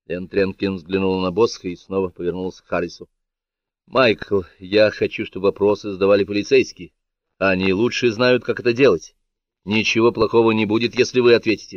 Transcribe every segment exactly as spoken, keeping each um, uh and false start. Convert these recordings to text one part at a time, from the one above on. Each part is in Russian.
Энн Тренкин взглянула на Босха и снова повернулась к Харрису. — Майкл, я хочу, чтобы вопросы задавали полицейские. Они лучше знают, как это делать. Ничего плохого не будет, если вы ответите.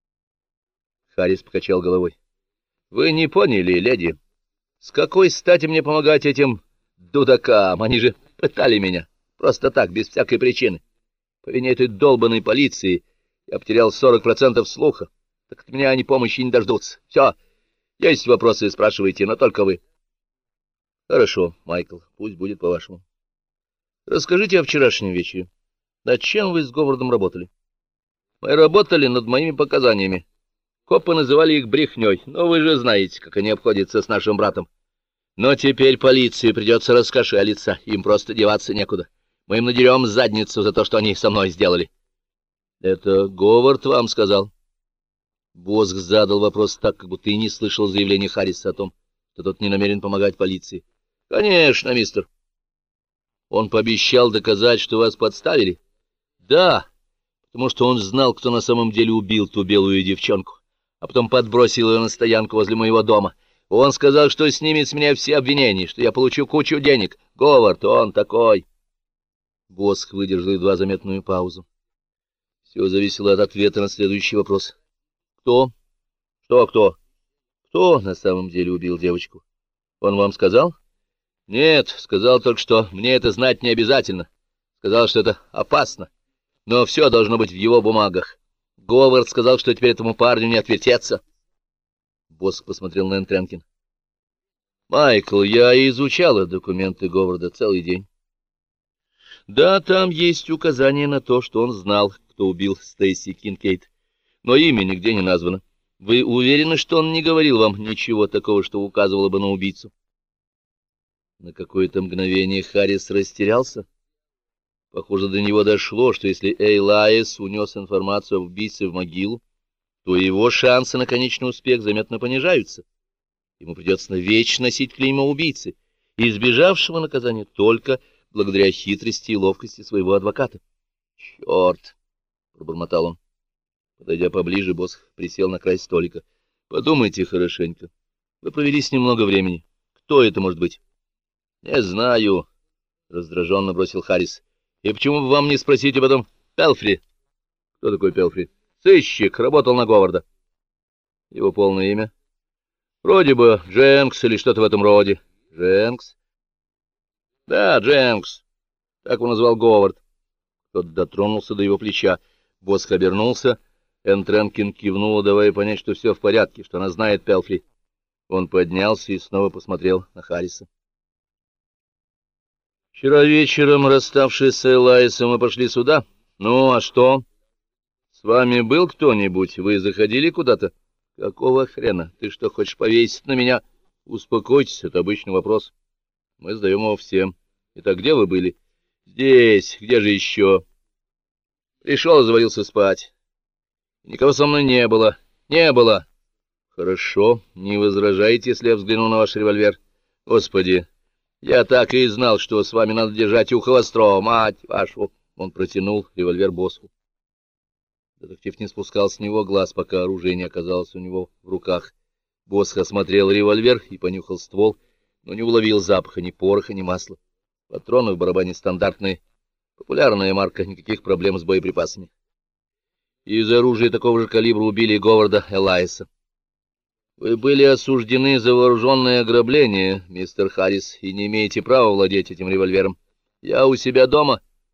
Харрис покачал головой. — Вы не поняли, леди. С какой стати мне помогать этим дудакам? Они же пытали меня. Просто так, без всякой причины. По вине этой долбанной полиции я потерял сорок процентов слуха. Так от меня они помощи не дождутся. Все, есть вопросы, спрашивайте, но только вы. Хорошо, Майкл, пусть будет по-вашему. Расскажите о вчерашнем вечере. Над чем вы с Говардом работали? Мы работали над моими показаниями. Копы называли их брехней, но вы же знаете, как они обходятся с нашим братом. Но теперь полиции придется раскошелиться, им просто деваться некуда. Мы им надерем задницу за то, что они со мной сделали. — Это Говард вам сказал? Босх задал вопрос так, как будто и не слышал заявления Харриса о том, что тот не намерен помогать полиции. — Конечно, мистер. — Он пообещал доказать, что вас подставили? — Да, потому что он знал, кто на самом деле убил ту белую девчонку, а потом подбросил ее на стоянку возле моего дома. Он сказал, что снимет с меня все обвинения, что я получу кучу денег. Говард, он такой. Босх выдержал едва заметную паузу. Все зависело от ответа на следующий вопрос. Кто? Что кто? Кто на самом деле убил девочку? Он вам сказал? Нет, сказал только, что мне это знать не обязательно. Сказал, что это опасно. Но все должно быть в его бумагах. Говард сказал, что теперь этому парню не отвертеться. Босх посмотрел на Энн Тренкин. Майкл, я изучала документы Говарда целый день. Да, там есть указание на то, что он знал, кто убил Стейси Кинкейд, но имя нигде не названо. Вы уверены, что он не говорил вам ничего такого, что указывало бы на убийцу? На какое-то мгновение Харрис растерялся. Похоже, до него дошло, что если Эйлайс унес информацию об убийце в могилу, то его шансы на конечный успех заметно понижаются. Ему придется навечно носить клеймо убийцы, избежавшего наказания только благодаря хитрости и ловкости своего адвоката. — Черт! — пробормотал он. Подойдя поближе, Босх присел на край столика. — Подумайте хорошенько. Вы провели с ним много времени. Кто это может быть? — Не знаю, — раздраженно бросил Харрис. — И почему бы вам не спросить об этом Пелфри? — Кто такой Пелфри? — Сыщик, работал на Говарда. — Его полное имя? — Вроде бы Дженкс или что-то в этом роде. — Дженкс? — Да, Дженкс. Так он назвал Говард. Тот дотронулся до его плеча. Босх обернулся. Энн Тренкин кивнула, давая понять, что все в порядке, что она знает Пелфри. Он поднялся и снова посмотрел на Харриса. — Вчера вечером, расставшись с Элайсом, мы пошли сюда. Ну, а что? С вами был кто-нибудь? Вы заходили куда-то? — Какого хрена? Ты что, хочешь повесить на меня? — Успокойтесь, это обычный вопрос. Мы задаем его всем. Итак, где вы были? — Здесь. Где же еще? Пришел и завалился спать. Никого со мной не было. Не было. Хорошо. Не возражайте, если я взгляну на ваш револьвер. Господи, я так и знал, что с вами надо держать ухо востро, мать вашу. Он протянул револьвер Босху. Детектив не спускал с него глаз, пока оружие не оказалось у него в руках. Босх осмотрел револьвер и понюхал ствол, но не уловил запаха ни пороха, ни масла. Патроны в барабане стандартные. Популярная марка, никаких проблем с боеприпасами. Из оружия такого же калибра убили Говарда Элайса. Вы были осуждены за вооруженное ограбление, мистер Харрис, и не имеете права владеть этим револьвером. Я у себя дома